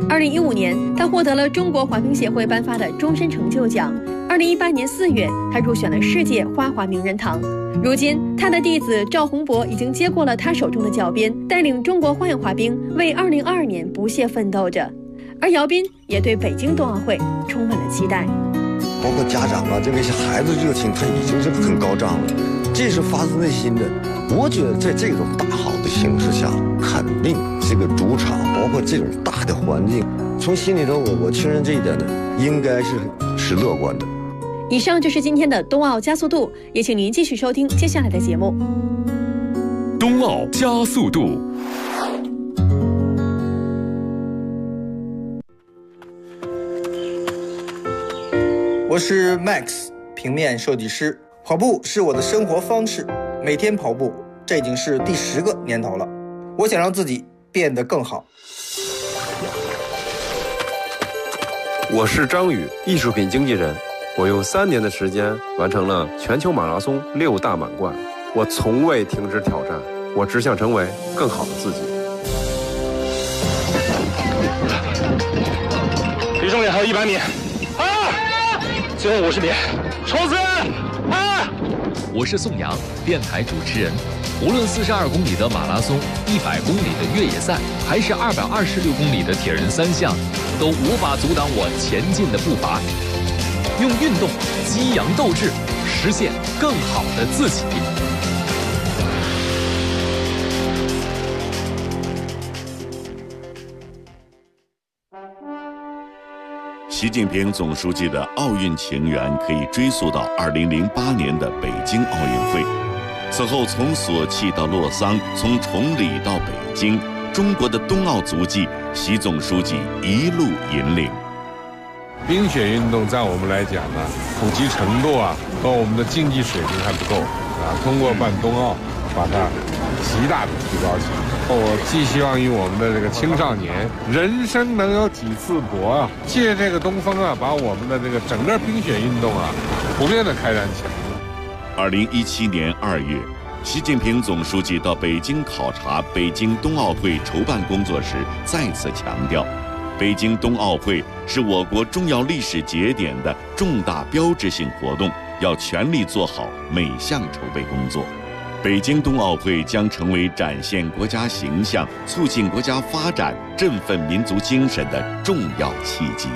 2015年，他获得了中国滑冰协会颁发的终身成就奖。2018年4月，他入选了世界花滑名人堂。如今，他的弟子赵宏博已经接过了他手中的教鞭，带领中国花样滑冰为2022年不懈奋斗着。而姚斌也对北京冬奥会充满了期待。 包括家长啊，这个孩子热情，他已经是很高涨了，这是发自内心的。我觉得在这种大好的形势下，肯定这个主场，包括这种大的环境，从心里头我确认这一点呢，应该是乐观的。 以上就是今天的冬奥加速度，也请您继续收听接下来的节目。 冬奥加速度。 我是 Max， 平面设计师。跑步是我的生活方式，每天跑步，这已经是第10个年头了。我想让自己变得更好。 我是张宇，艺术品经纪人。我用3年的时间完成了全球马拉松6大满贯。我从未停止挑战，我只想成为更好的自己。 离终点还有100米，最后50米，冲刺！ 我是宋阳，电台主持人。无论42公里的马拉松、100公里的越野赛，还是226公里的铁人3项，都无法阻挡我前进的步伐。用运动激扬斗志，实现更好的自己。 习近平总书记的奥运情缘可以追溯到2008年的北京奥运会。此后，从索契到洛桑，从崇礼到北京，中国的冬奥足迹，习总书记一路引领。 冰雪运动在我们来讲呢，普及程度和我们的竞技水平还不够通过办冬奥，把它极大的提高起来。我寄希望于我们的这个青少年，人生能有几次搏借这个东风把我们的这个整个冰雪运动普遍的开展起来。 2017年2月，习近平总书记到北京考察北京冬奥会筹办工作时，再次强调，北京冬奥会是我国重要历史节点的重大标志性活动，要全力做好每项筹备工作。北京冬奥会将成为展现国家形象、促进国家发展、振奋民族精神的重要契机。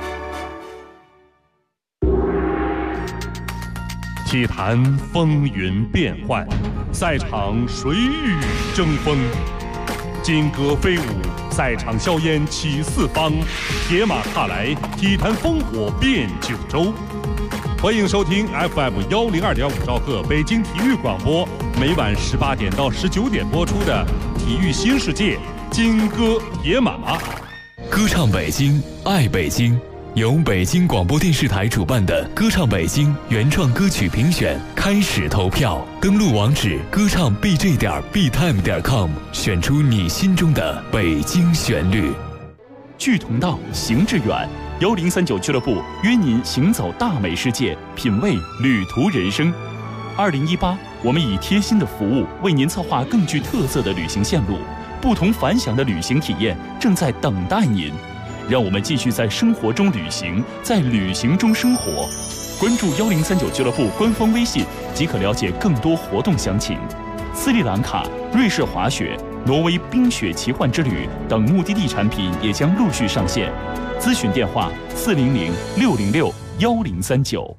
体坛风云变幻，赛场水雨争锋，金戈飞舞，赛场硝烟起四方，铁马踏来，体坛烽火遍九州。欢迎收听 FM 102.5兆赫北京体育广播，每晚18点到19点播出的《体育新世界》金戈铁马。 歌唱北京，爱北京，由北京广播电视台主办的歌唱北京原创歌曲评选开始投票，登录网址歌唱 bj.btime.com， 选出你心中的北京旋律。 聚同道，行致远，1039俱乐部约您行走大美世界，品味旅途人生。2018，我们以贴心的服务为您策划更具特色的旅行线路，不同凡响的旅行体验正在等待您。让我们继续在生活中旅行，在旅行中生活。关注1039俱乐部官方微信即可了解更多活动详情。斯里兰卡、瑞士滑雪、挪威冰雪奇幻之旅等目的地产品也将陆续上线。咨询电话400-606-1039。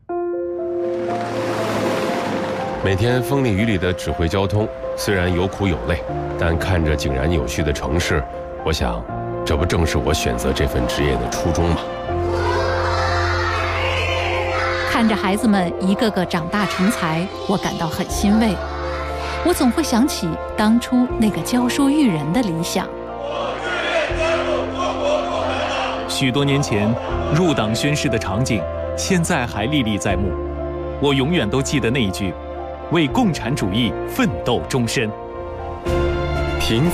每天风里雨里的指挥交通，虽然有苦有累，但看着井然有序的城市，我想，这不正是我选择这份职业的初衷吗？ 看着孩子们一个个长大成才，我感到很欣慰。我总会想起当初那个教书育人的理想。 许多年前入党宣誓的场景，现在还历历在目。我永远都记得那一句：为共产主义奋斗终身。